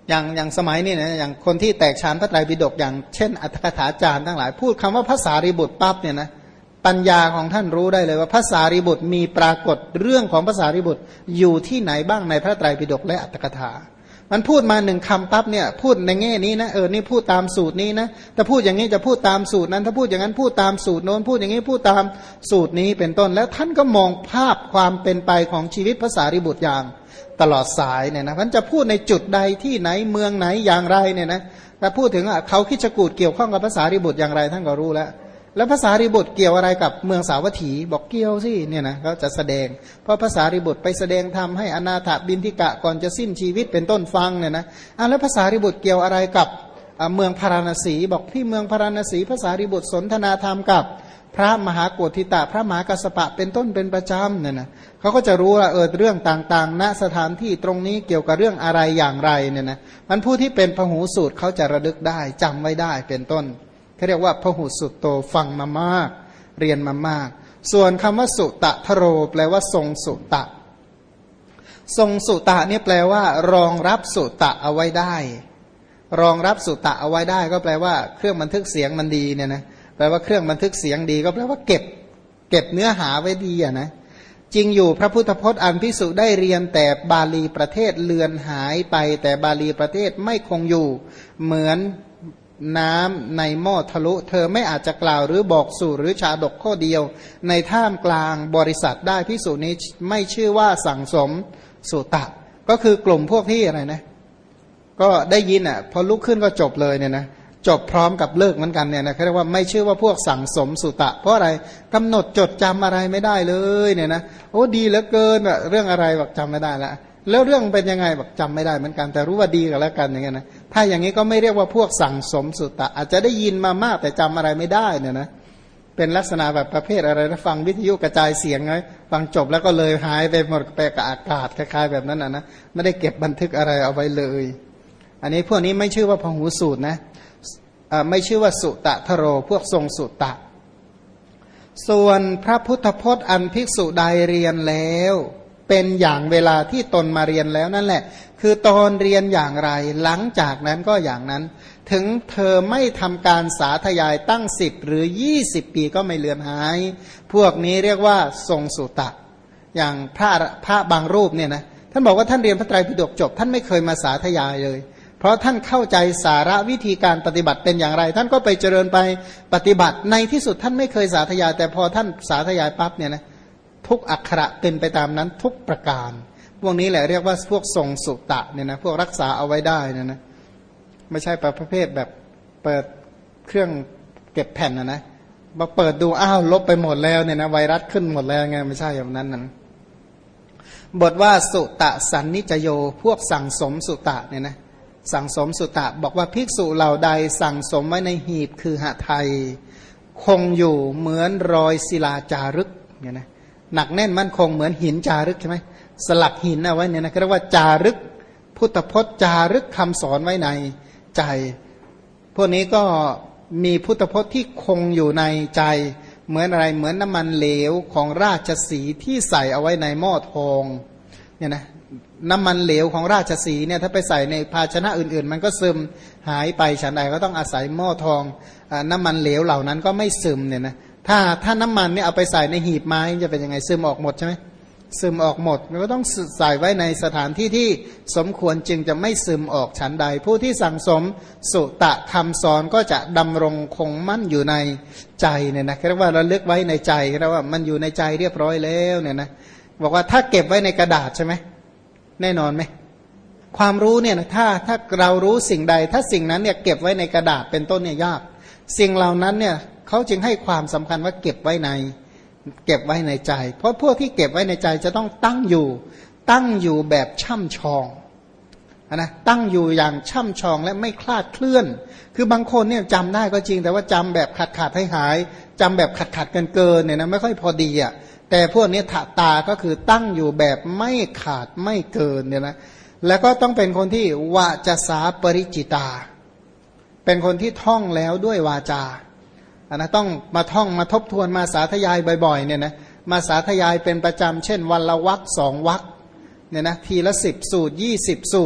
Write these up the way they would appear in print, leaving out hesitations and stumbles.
อย่างสมัยนี้นะอย่างคนที่แตกฉานพระไตรปิฎกอย่างเช่นอัตถกถาจารย์ทั้งหลายพูดคำว่าพระสารีบุตรปั๊บเนี่ยนะปัญญาของท่านรู้ได้เลยว่าพระสารีบุตรมีปรากฏเรื่องของพระสารีบุตรอยู่ที่ไหนบ้างในพระไตรปิฎกและอัตถกถามันพูดมาหนึ่งคำปั๊บเนี่ยพูดในแง่นี้นะนี่พูดตามสูตรนี้นะถ้าพูดอย่างนี้จะพูดตามสูตรนั้นถ้าพูดอย่างนั้นพูดตามสูตรโน้นพูดอย่างนี้พูดตามสูตรนี้เป็นต้นแล้วท่านก็มองภาพความเป็นไปของชีวิตพระสารีบุตรอย่างตลอดสายเนี่ยนะท่านจะพูดในจุดใดที่ไหนเมืองไหนอย่างไรเนี่ยนะถ้าพูดถึงเขาคิดจะกูดเกี่ยวข้องกับพระสารีบุตรอย่างไรท่านก็รู้แล้วภาษาริบุตรเกี่ยวอะไรกับเมืองสาวัตถีบอกเกี่ยวสิเนี่ยนะเขาจะแสดงเพราะภาษาริบุตรไปแสดงธรรมให้อนาถบิณฑิกะก่อนจะสิ้นชีวิตเป็นต้นฟังเนี่ยนะแล้วภาษาริบุตรเกี่ยวอะไรกับเมืองพาราณสีบอกที่เมืองพาราณสีภาษาริบุตรสนทนาธรรมกับพระมหาโกธิตะพระมหากัสสปะเป็นต้นเป็นประจำเนี่ยนะเขาก็จะรู้ว่าเรื่องต่างๆณสถานที่ตรงนี้เกี่ยวกับเรื่องอะไรอย่างไรเนี่ยนะมันผู้ที่เป็นพหูสูตรเขาจะระลึกได้จำไว้ได้เป็นต้นเขาเรียกว่าพหุสุตโตฟังมามากเรียนมามากส่วนคำว่าสุตะทโรแปลว่าทรงสุตะทรงสุตะเนี่ยแปลว่ารองรับสุตะเอาไว้ได้รองรับสุตะเอาไว้ได้ก็แปลว่าเครื่องบันทึกเสียงมันดีเนี่ยนะแปลว่าเครื่องบันทึกเสียงดีก็แปลว่าเก็บเนื้อหาไว้ดีอ่ะนะจริงอยู่พระพุทธพจน์อันภิกษุได้เรียนแต่บาลีประเทศเลือนหายไปแต่บาลีประเทศไม่คงอยู่เหมือนน้ำในหม้อทะลุเธอไม่อาจจะกล่าวหรือบอกสูตรหรือชาดกข้อเดียวในท่ามกลางบริษัทได้ภิกษุนี้ไม่ชื่อว่าสั่งสมสุตะก็คือกลุ่มพวกที่อะไรนะก็ได้ยินพอลุกขึ้นก็จบเลยเนี่ยนะจบพร้อมกับเลิกเหมือนกันเนี่ยนะเขาเรียกว่าไม่ชื่อว่าพวกสั่งสมสุตะเพราะอะไรกำหนดจดจำอะไรไม่ได้เลยเนี่ยนะโอ้ดีเหลือเกินเรื่องอะไรบอกจำไม่ได้แล้วเรื่องเป็นยังไงบอกจำไม่ได้เหมือนกันแต่รู้ว่าดีกันแล้วกันอย่างเงี้ยนะถ้าอย่างนี้ก็ไม่เรียกว่าพวกสั่งสมสุตตะอาจจะได้ยินมามากแต่จำอะไรไม่ได้เนี่ยนะเป็นลักษณะแบบประเภทอะไรนะฟังวิทยุกระจายเสียงไงฟังจบแล้วก็เลยหายไปหมดไปกับอากาศคล้ายๆแบบนั้นนะไม่ได้เก็บบันทึกอะไรเอาไว้เลยอันนี้พวกนี้ไม่ชื่อว่าพหูสูตรนะไม่ชื่อว่าสุตะทโรพวกทรงสุตตะส่วนพระพุทธพจน์อันภิกษุใดเรียนแล้วเป็นอย่างเวลาที่ตนมาเรียนแล้วนั่นแหละคือตอนเรียนอย่างไรหลังจากนั้นก็อย่างนั้นถึงเธอไม่ทำการสาธยายตั้ง10หรือ20ปีก็ไม่เลือนหายพวกนี้เรียกว่าทรงสุตะอย่างพระบางรูปเนี่ยนะท่านบอกว่าท่านเรียนพระไตรปิฎกจบท่านไม่เคยมาสาธยายเลยเพราะท่านเข้าใจสาระวิธีการปฏิบัติเป็นอย่างไรท่านก็ไปเจริญไปปฏิบัติในที่สุดท่านไม่เคยสาธยายแต่พอท่านสาธยายปั๊บเนี่ยนะทุกอักขระเป็นไปตามนั้นทุกประการพวกนี้แหละเรียกว่าพวกทรงสุตะเนี่ยนะพวกรักษาเอาไว้ได้เนี่ยนะไม่ใช่ประเภทแบบเปิดเครื่องเก็บแผ่นนะมาเปิดดูอ้าวลบไปหมดแล้วเนี่ยนะไวรัสขึ้นหมดแล้วไงไม่ใช่แบบนั้นนะบทว่าสุตะสันนิจโยพวกสั่งสมสุตะเนี่ยนะสั่งสมสุตะบอกว่าภิกษุเหล่าใดสั่งสมไว้ในหีบคือหทัยคงอยู่เหมือนรอยศิลาจารึกเนี่ยนะหนักแน่นมั่นคงเหมือนหินจารึกใช่ไหมสลักหินเอาไว้เนี่ยนะเรียกว่าจารึกพุทธพจน์จารึกคำสอนไว้ในใจพวกนี้ก็มีพุทธพจน์ที่คงอยู่ในใจเหมือนอะไรเหมือนน้ำมันเหลวของราชสีห์ที่ใส่เอาไว้ในหม้อทองเนี่ยนะน้ำมันเหลวของราชสีห์เนี่ยถ้าไปใส่ในภาชนะอื่นๆมันก็ซึมหายไปฉันใดก็ต้องอาศัยหม้อทองน้ำมันเหลวเหล่านั้นก็ไม่ซึมเนี่ยนะถ้าน้ำมันเนี่ยเอาไปใส่ในหีบไม้จะเป็นยังไงซึมออกหมดใช่ไหมซึมออกหมดมันก็ต้องใส่ไว้ในสถานที่ที่สมควรจึงจะไม่ซึมออกฉันใดผู้ที่สั่งสมสุตะคำสอนก็จะดำรงคงมั่นอยู่ในใจเนี่ยนะเรียกว่าระลึกไว้ในใจเรียกว่ามันอยู่ในใจเรียบร้อยแล้วเนี่ยนะบอกว่าถ้าเก็บไว้ในกระดาษใช่ไหมแน่นอนไหมความรู้เนี่ยนะถ้าเรารู้สิ่งใดถ้าสิ่งนั้นเนี่ยเก็บไว้ในกระดาษเป็นต้นเนี่ยยากสิ่งเหล่านั้นเนี่ยเขาจึงให้ความสำคัญว่าเก็บไว้ในใจเพราะพวกที่เก็บไว้ในใจจะต้องตั้งอยู่แบบช่ำชองนะตั้งอยู่อย่างช่ำชองและไม่คลาดเคลื่อนคือบางคนเนี่ยจำได้ก็จริงแต่ว่าจำแบบขาดหายจำแบบขาดเกินเนี่ยนะไม่ค่อยพอดีอ่ะแต่พวกนี้ถะตาก็คือตั้งอยู่แบบไม่ขาดไม่เกินเนี่ยนะแล้วก็ต้องเป็นคนที่วาจาสาปริจิตาเป็นคนที่ท่องแล้วด้วยวาจานะต้องมาท่องมาทบทวนมาสาธยายบ่อยๆเนี่ยนะมาสาธยายเป็นประจำเช่นวันละวรรค2 วรรคเนี่ยนะทีละ10 สูตร20 สูตร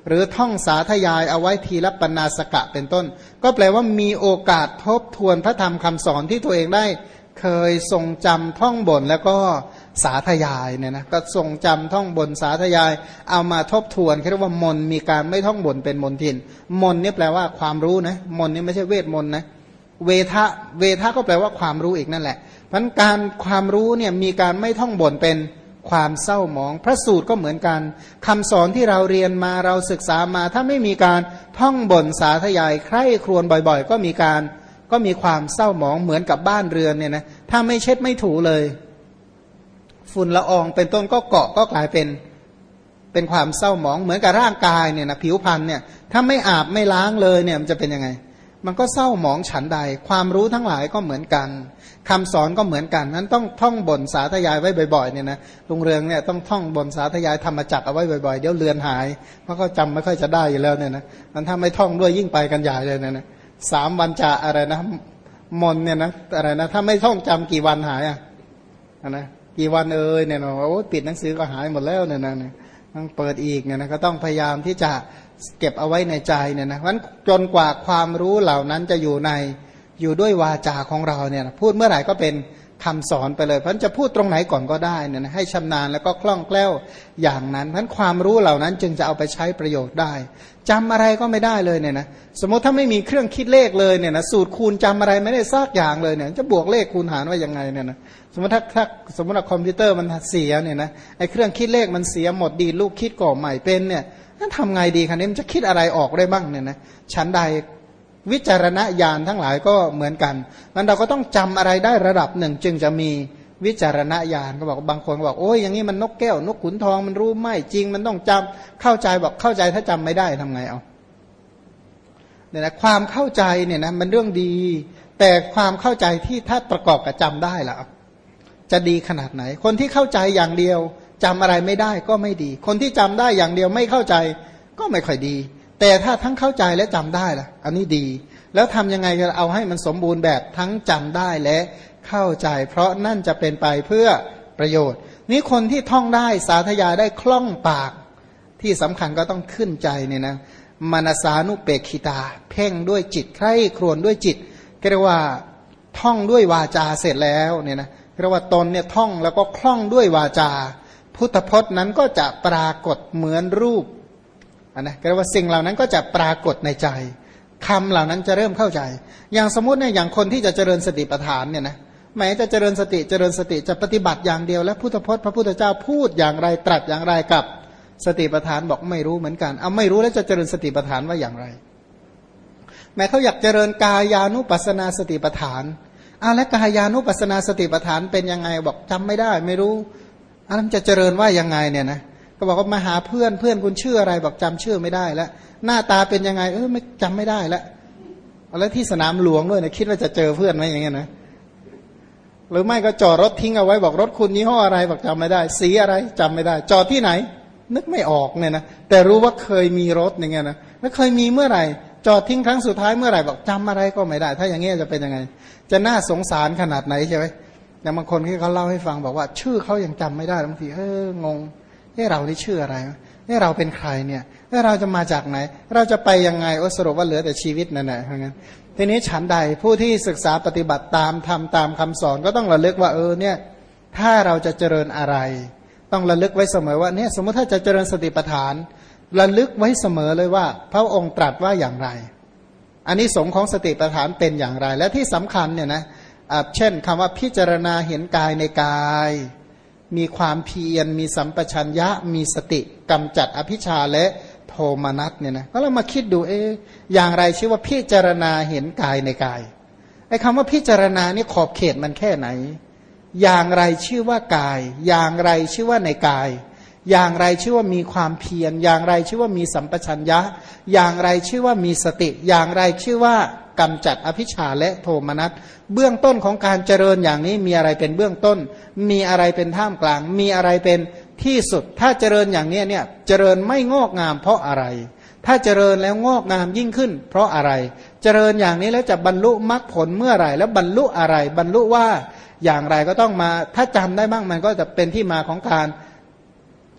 หรือท่องสาธยายเอาไว้ทีละปนาสกะเป็นต้นก็แปลว่ามีโอกาสทบทวนพระธรรมคำสอนที่ตัวเองได้เคยทรงจำท่องบนแล้วก็สาธยายเนี่ยนะก็ทรงจำท่องบนสาธยายเอามาทบทวนเรียกว่ามนมีการไม่ท่องบนเป็นมนทินมนนี่แปลว่าความรู้นะมนนี่ไม่ใช่เวทมนต์นะเวทะก็แปลว่าความรู้อีกนั่นแหละเพราะการความรู้เนี่ยมีการไม่ท่องบนเป็นความเศร้าหมองพระสูตรก็เหมือนกันคำสอนที่เราเรียนมาเราศึกษามาถ้าไม่มีการท่องบนสาธยายใคร่ครวญบ่อยๆก็มีความเศร้าหมองเหมือนกับบ้านเรือนเนี่ยนะถ้าไม่เช็ดไม่ถูเลยฝุ่นละอองเป็นต้นก็เกาะก็กลายเป็นความเศร้าหมองเหมือนกับร่างกายเนี่ยนะผิวพรรณเนี่ยถ้าไม่อาบไม่ล้างเลยเนี่ยมันจะเป็นยังไงมันก็เศร้าหมองฉันใดความรู้ทั้งหลายก็เหมือนกันคำสอนก็เหมือนกันนั้นต้องท่องบนสาธยายไว้บ่อยๆเนี่ยนะลุงเรืองเนี่ยต้องท่องบนสาธยายธรรมจักรเอาไว้บ่อยๆเดี๋ยวเลือนหายเพราะเขาจำไม่ค่อยจะได้อยู่แล้วเนี่ยนะมันถ้าไม่ท่องด้วยยิ่งไปกันใหญ่เลยนะ3 วันจะอะไรนะมนเนี่ยนะอะไรนะถ้าไม่ท่องจำกี่วันหายอ่ะนะกี่วันเนี่ยนะโอ้ปิดหนังสือก็หายหมดแล้วเนี่ยนะต้องเปิดอีกเนี่ยนะก็ต้องพยายามที่จะเก็บเอาไว้ในใจเนี่ยนะเพราะฉะนั้นจนกว่าความรู้เหล่านั้นจะอยู่ด้วยวาจาของเราเนี่ยพูดเมื่อไหร่ก็เป็นคำสอนไปเลยเพราะฉะนั้นจะพูดตรงไหนก่อนก็ได้เนี่ยนะให้ชำนาญแล้วก็คล่องแคล่วอย่างนั้นเพราะฉะนั้นความรู้เหล่านั้นจึงจะเอาไปใช้ประโยชน์ได้จำอะไรก็ไม่ได้เลยเนี่ยนะสมมติถ้าไม่มีเครื่องคิดเลขเลยเนี่ยนะสูตรคูณจำอะไรไม่ได้ซากอย่างเลยเนี่ยจะบวกเลขคูณหารว่ายังไงเนี่ยนะสมมติถ้าสมมติว่าคอมพิวเตอร์มันเสียเนี่ยนะไอ้เครื่องคิดเลขมันเสียหมดดีลูกคิดก่อใหม่เป็นเนี่ยนั่นทำไงดีคะเนี่ยมันจะคิดอะไรออกได้บ้างเนี่ยนะชั้นใดวิจารณญาณทั้งหลายก็เหมือนกันมันเราก็ต้องจำอะไรได้ระดับหนึ่งจึงจะมีวิจารณญาณก็บอกบางคนบอกโอ้ยอย่างนี้มันนกแก้วนกขุนทองมันรู้ไม่จริงมันต้องจำเข้าใจบอกเข้าใจถ้าจำไม่ได้ทำไงเอาเนี่ยนะความเข้าใจเนี่ยนะมันเรื่องดีแต่ความเข้าใจที่ถ้าประกอบกับจำได้ล่ะจะดีขนาดไหนคนที่เข้าใจอย่างเดียวจำอะไรไม่ได้ก็ไม่ดีคนที่จำได้อย่างเดียวไม่เข้าใจก็ไม่ค่อยดีแต่ถ้าทั้งเข้าใจและจำได้ล่ะอันนี้ดีแล้วทำยังไงจะเอาให้มันสมบูรณ์แบบทั้งจำได้และเข้าใจเพราะนั่นจะเป็นไปเพื่อประโยชน์นี้คนที่ท่องได้สาธยายได้คล่องปากที่สำคัญก็ต้องขึ้นใจเนี่ยนะมนสานุเปกขิตาเพ่งด้วยจิตใคร่ครวญด้วยจิตเรียกว่าท่องด้วยวาจาเสร็จแล้วเนี่ยนะเรียกว่าตนเนี่ยท่องแล้วก็คล่องด้วยวาจาพุทธพจน์นั้นก็จะปรากฏเหมือนรูปนะเรียกว่าสิ่งเหล่านั้นก็จะปรากฏในใจคำเหล่านั้นจะเริ่มเข้าใจอย่างสมมติเนี่ยอย่างคนที่จะเจริญสติปัฏฐานเนี่ยนะแม้จะเจริญสติจะปฏิบัติอย่างเดียวและพุทธพจน์พระพุทธเจ้าพูดอย่างไรตรัสอย่างไรกับสติปัฏฐานบอกไม่รู้เหมือนกันเอาไม่รู้แล้วจะเจริญสติปัฏฐานว่าอย่างไรแม้เขาอยากเจริญกายานุปัสสนาสติปัฏฐานและกายานุปัสสนาสติปัฏฐานเป็นยังไงบอกจำไม่ได้ไม่รู้มันจะเจริญว่ายังไงเนี่ยนะก็บอกว่ามาหาเพื่อนคุณชื่ออะไรบอกจำชื่อไม่ได้แล้วหน้าตาเป็นยังไงไม่จำไม่ได้แล้วแล้วที่สนามหลวงด้วยนะคิดว่าจะเจอเพื่อนไหมอย่างเงี้ยนะหรือไม่ก็จอดรถทิ้งเอาไว้บอกรถคุณยี่ห้ออะไรบอกจำไม่ได้สีอะไรจำไม่ได้จอดที่ไหนนึกไม่ออกเนี่ยนะแต่รู้ว่าเคยมีรถอย่างเงี้ยนะแล้วเคยมีเมื่อไหร่จอดทิ้งครั้งสุดท้ายเมื่อไหร่บอกจำอะไรก็ไม่ได้ถ้าอย่างเงี้ยจะเป็นยังไงจะน่าสงสารขนาดไหนใช่ไหมอย่างบางคนที่เขาเล่าให้ฟังบอกว่าชื่อเขายังจำไม่ได้บางทีงงเรานี่ชื่ออะไรเราเป็นใครเนี่ยเราจะมาจากไหนเราจะไปยังไงสรุปว่าเหลือแต่ชีวิตนั่นแหละเพราะงั้นทีนี้ฉันใดผู้ที่ศึกษาปฏิบัติตามทำตามคำสอนก็ต้องระลึกว่าเนี่ยถ้าเราจะเจริญอะไรต้องระลึกไว้เสมอว่าเนี่ยสมมติถ้าจะเจริญสติปัฏฐานระลึกไว้เสมอเลยว่าพระองค์ตรัสว่าอย่างไรอันนี้สงของสติปัฏฐานเป็นอย่างไรและที่สำคัญเนี่ยนะเช่นคำว่าพิจารณาเห็นกายในกายมีความเพียรมีสัมปชัญญะมีสติกำจัดอภิชาและโทมนัสเนี่ยนะก็เรามาคิดดูอย่างไรชื่อว่าพิจารณาเห็นกายในกายไอ้คำว่าพิจารณานี่ขอบเขตมันแค่ไหนอย่างไรชื่อว่ากายอย่างไรชื่อว่าในกายอย่างไรชื่อว่ามีความเพียรอย่างไรชื่อว่ามีสัมปชัญญะอย่างไรชื่อว่ามีสติอย่างไรชื่อว่ากำจัดอภิชาและโทมนัสเบื้องต้นของการเจริญอย่างนี้มีอะไรเป็นเบื้องต้นมีอะไรเป็นท่ามกลางมีอะไรเป็นที่สุดถ้าเจริญอย่างนี้เนี่ยเจริญไม่งอกงามเพราะอะไรถ้าเจริญแล้วงอกงามยิ่งขึ้นเพราะอะไรเจริญอย่างนี้แล้วจะบรรลุมรรคผลเมื่อไหร่แล้วบรรลุอะไรบรรลุว่าอย่างไรก็ต้องมาถ้าจำได้บ้างมันก็จะเป็นที่มาของการ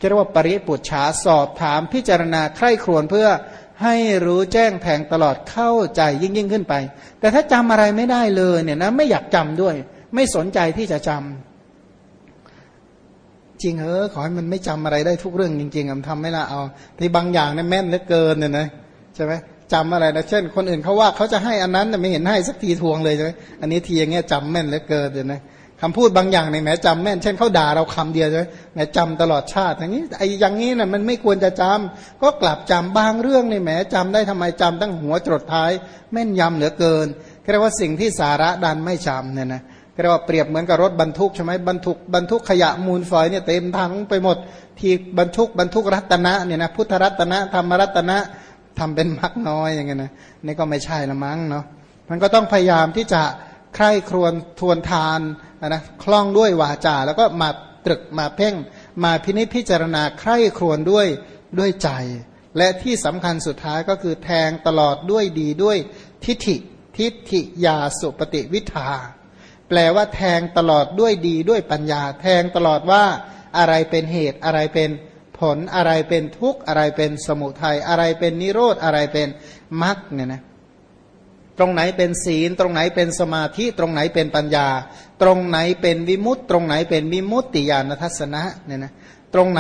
เรียกว่าปริปุจฉาสอบถามพิจารณาใคร่ครวญเพื่อให้รู้แจ้งแทงตลอดเข้าใจยิ่งขึ้นไปแต่ถ้าจำอะไรไม่ได้เลยเนี่ยนะไม่อยากจำด้วยไม่สนใจที่จะจำจริงขอให้มันไม่จำอะไรได้ทุกเรื่องจริงๆทำไม่ละเอาที่บางอย่างเนี่ยแม่นเหลือเกินเนี่ยนะใช่ไหมจำอะไรนะเช่นคนอื่นเขาว่าเขาจะให้อันนั้นแต่ไม่เห็นให้สักทีทวงเลยใช่ไหมอันนี้ทีอย่างเงี้ยจำแม่นเหลือเกินเลยนะคำพูดบางอย่างเนี่ยแหมจำแม่นเช่นเขาด่าเราคำเดียวใช่ไหมแหมจำตลอดชาติอย่างนี้ไอ้อย่างนี้น่ะมันไม่ควรจะจำก็กลับจำบางเรื่องเนี่ยแหมจำได้ทำไมจำตั้งหัวจรดท้ายแม่นยำเหลือเกินเรียกว่าสิ่งที่สาระดันไม่จำเนี่ยนะเรียกว่าเปรียบเหมือนกับรถบรรทุกใช่ไหมบรรทุกขยะมูลฝอยเนี่ยเต็มถังไปหมดที่บรรทุกรัตนะเนี่ยนะพุทธรัตนะธรรมรัตนะทำเป็นมักน้อยอย่างเงี้ยนะนี่ก็ไม่ใช่ละมั้งเนาะมันก็ต้องพยายามที่จะใคร่ครวญทวนทานนะคล่องด้วยวาจาแล้วก็มาตรึกมาเพ่งมาพินิจพิจารณาใคร่ครวญด้วยใจและที่สำคัญสุดท้ายก็คือแทงตลอดด้วยดีด้วยทิฏฐิยาสุปฏิวิทาแปลว่าแทงตลอดด้วยดีด้วยปัญญาแทงตลอดว่าอะไรเป็นเหตุอะไรเป็นผลอะไรเป็นทุกข์อะไรเป็นสมุทัยอะไรเป็นนิโรธอะไรเป็นมรรคเนี่ยนะตรงไหนเป็นศีลตรงไหนเป็นสมาธิตรงไหนเป็นปัญญาตรงไหนเป็นวิมุตติตรงไหนเป็นวิมุตติญาณทัศนะเนี่ยนะตรงไหน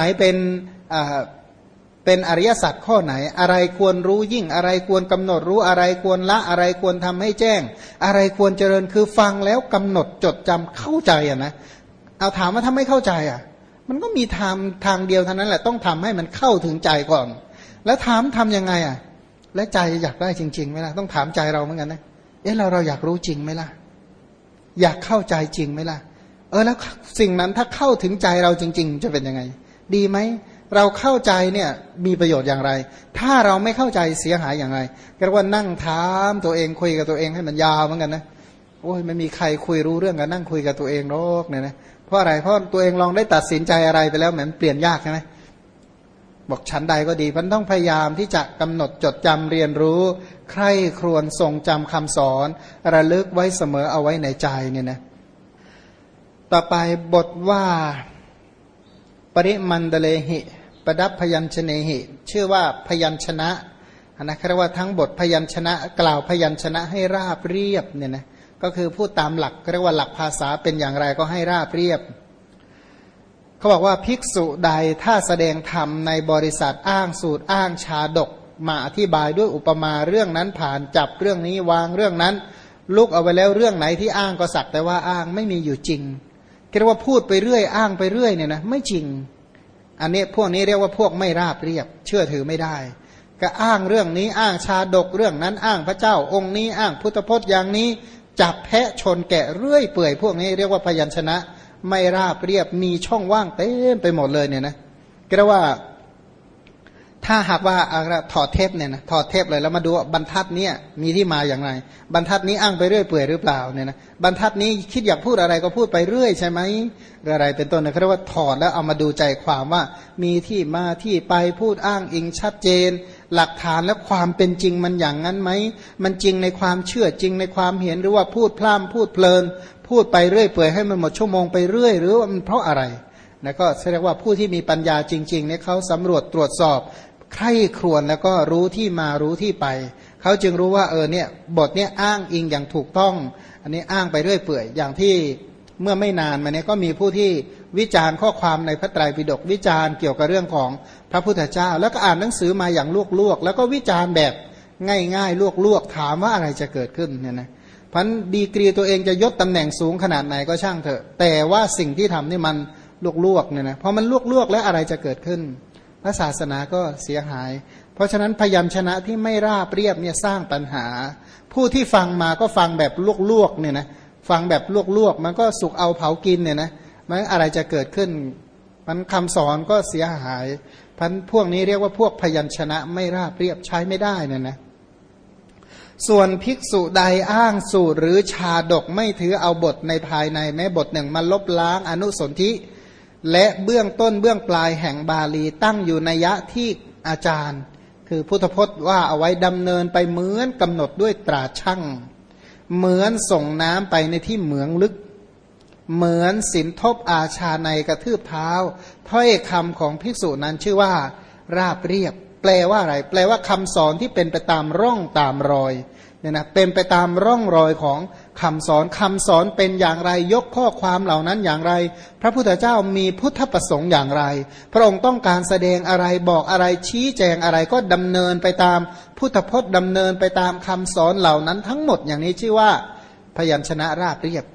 เป็นอริยสัจข้อไหนอะไรควรรู้ยิ่งอะไรควรกำหนดรู้อะไรควรละอะไรควรทำให้แจ้งอะไรควรเจริญคือฟังแล้วกำหนดจดจำเข้าใจอ่ะนะเอาถามว่าถ้าไม่เข้าใจอ่ะมันก็มีทางเดียวเท่านั้นแหละต้องทำให้มันเข้าถึงใจก่อนแล้วทำยังไงอ่ะและใจอยากได้จริงๆไหมล่ะต้องถามใจเราเหมือนกันนะเราอยากรู้จริงไหมล่ะอยากเข้าใจจริงไหมล่ะแล้วสิ่งนั้นถ้าเข้าถึงใจเราจริงๆจะเป็นยังไงดีไหมเราเข้าใจเนี่ยมีประโยชน์อย่างไรถ้าเราไม่เข้าใจเสียหายอย่างไรก็เรียกว่านั่งถามตัวเองคุยกับตัวเองให้มันยาวเหมือนกันนะโอ้ยไม่มีใครคุยรู้เรื่องกันนั่งคุยกับตัวเองหรอกเนี่ยนะเพราะอะไรเพราะตัวเองลองได้ตัดสินใจอะไรไปแล้วเหมือนเปลี่ยนยากใช่ไหมบอกชั้นใดก็ดีมันต้องพยายามที่จะกำหนดจดจำเรียนรู้ใคร่ครวญทรงจำคำสอนระลึกไว้เสมอเอาไว้ในใจเนี่ยนะต่อไปบทว่าปริมันเดเลหิประดับพยัญชนะหิชื่อว่าพยัญชนะนะเรียกว่าทั้งบทพยัญชนะกล่าวพยัญชนะให้ราบเรียบเนี่ยนะก็คือพูดตามหลักเรียกว่าหลักภาษาเป็นอย่างไรก็ให้ราบเรียบเขาบอกว่าภิกษุใดถ้าแสดงธรรมในบริษัทอ้างสูตรอ้างชาดกมาอธิบายด้วยอุปมาเรื่องนั้นผ่านจับเรื่องนี้วางเรื่องนั้นลุกเอาไว้แล้วเรื่องไหนที่อ้างก็สักแต่ว่าอ้างไม่มีอยู่จริงเรียกว่าพูดไปเรื่อยอ้างไปเรื่อยเนี่ยนะไม่จริงอันนี้พวกนี้เรียกว่าพวกไม่ราบเรียบเชื่อถือไม่ได้ก็อ้างเรื่องนี้อ้างชาดกเรื่องนั้นอ้างพระเจ้าองค์นี้อ้างพุทธพจน์อย่างนี้จับแพะชนแกะเรื่อยเปื่อยพวกนี้เรียกว่าพยัญชนะไม่ราบเรียบมีช่องว่างเต็มไปหมดเลยเนี่ยนะก็เรียกว่าถ้าหากว่าถอดเทปเนี่ยนะถอดเทปเลยแล้วมาดูบรรทัดนี้มีที่มาอย่างไรบรรทัดนี้อ้างไปเรื่อยเปื่อยหรือเปล่าเนี่ยนะบรรทัดนี้คิดอยากพูดอะไรก็พูดไปเรื่อยใช่ไหมอะไรเป็นต้นนะเขาเรียกว่าถอดแล้วเอามาดูใจความว่ามีที่มาที่ไปพูดอ้างอิงชัดเจนหลักฐานและความเป็นจริงมันอย่างนั้นไหมมันจริงในความเชื่อจริงในความเห็นหรือว่าพูดพร่ำพูดเพลินพูดไปเรื่อยเปื่อยให้มันหมดชั่วโมงไปเรื่อยหรือว่ามันเพราะอะไรนะก็แสดงว่าผู้ที่มีปัญญาจริงๆเนี่ยเขาสำรวจตรวจสอบใคร่ครวญแล้วก็รู้ที่มารู้ที่ไปเขาจึงรู้ว่าเนี่ยบทเนี่ยอ้างอิงอย่างถูกต้องอันนี้อ้างไปเรื่อยเปื่อยอย่างที่เมื่อไม่นานมานี้ก็มีผู้ที่วิจารณ์ข้อความในพระไตรปิฎกวิจารณ์เกี่ยวกับเรื่องของพระพุทธเจ้าแล้วก็อ่านหนังสือมาอย่างลวกๆแล้วก็วิจารณ์แบบง่ายๆลวกๆถามว่าอะไรจะเกิดขึ้นเนี่ยนะพันดีกรีตัวเองจะยศตำแหน่งสูงขนาดไหนก็ช่างเถอะแต่ว่าสิ่งที่ทำนี่มันลวกๆเนี่ยนะพอมันลวกๆแล้วอะไรจะเกิดขึ้นพระศาสนาก็เสียหายเพราะฉะนั้นพยัญชนะที่ไม่ราบเรียบเนี่ยสร้างปัญหาผู้ที่ฟังมาก็ฟังแบบลวกๆเนี่ยนะฟังแบบลวกๆมันก็สุกเอาเผากินเนี่ยนะมันอะไรจะเกิดขึ้นมันคำสอนก็เสียหายพันพวกนี้เรียกว่าพวกพยัญชนะไม่ราบเรียบใช้ไม่ได้เนี่ยนะส่วนภิกษุใดอ้างสูตรหรือชาดกไม่ถือเอาบทในภายในแม้บทหนึ่งมาลบล้างอนุสนธิและเบื้องต้นเบื้องปลายแห่งบาลีตั้งอยู่ในยะที่อาจารย์คือพุทธพจน์ว่าเอาไว้ดำเนินไปเหมือนกำหนดด้วยตราช่างเหมือนส่งน้ำไปในที่เหมืองลึกเหมือนสินทบอาชาในกระทืบเท้าถ้อยคำของภิกษุนั้นชื่อว่าราบเรียบแปลว่าอะไรแปลว่าคำสอนที่เป็นไปตามร่องตามรอยเนี่ยนะเป็นไปตามร่องรอยของคำสอนเป็นอย่างไรยกข้อความเหล่านั้นอย่างไรพระพุทธเจ้ามีพุทธประสงค์อย่างไรพระองค์ต้องการแสดงอะไรบอกอะไรชี้แจงอะไรก็ดำเนินไปตามพุทธพจน์ดำเนินไปตามคำสอนเหล่านั้นทั้งหมดอย่างนี้ชื่อว่าพยัญชนะราบเรียบ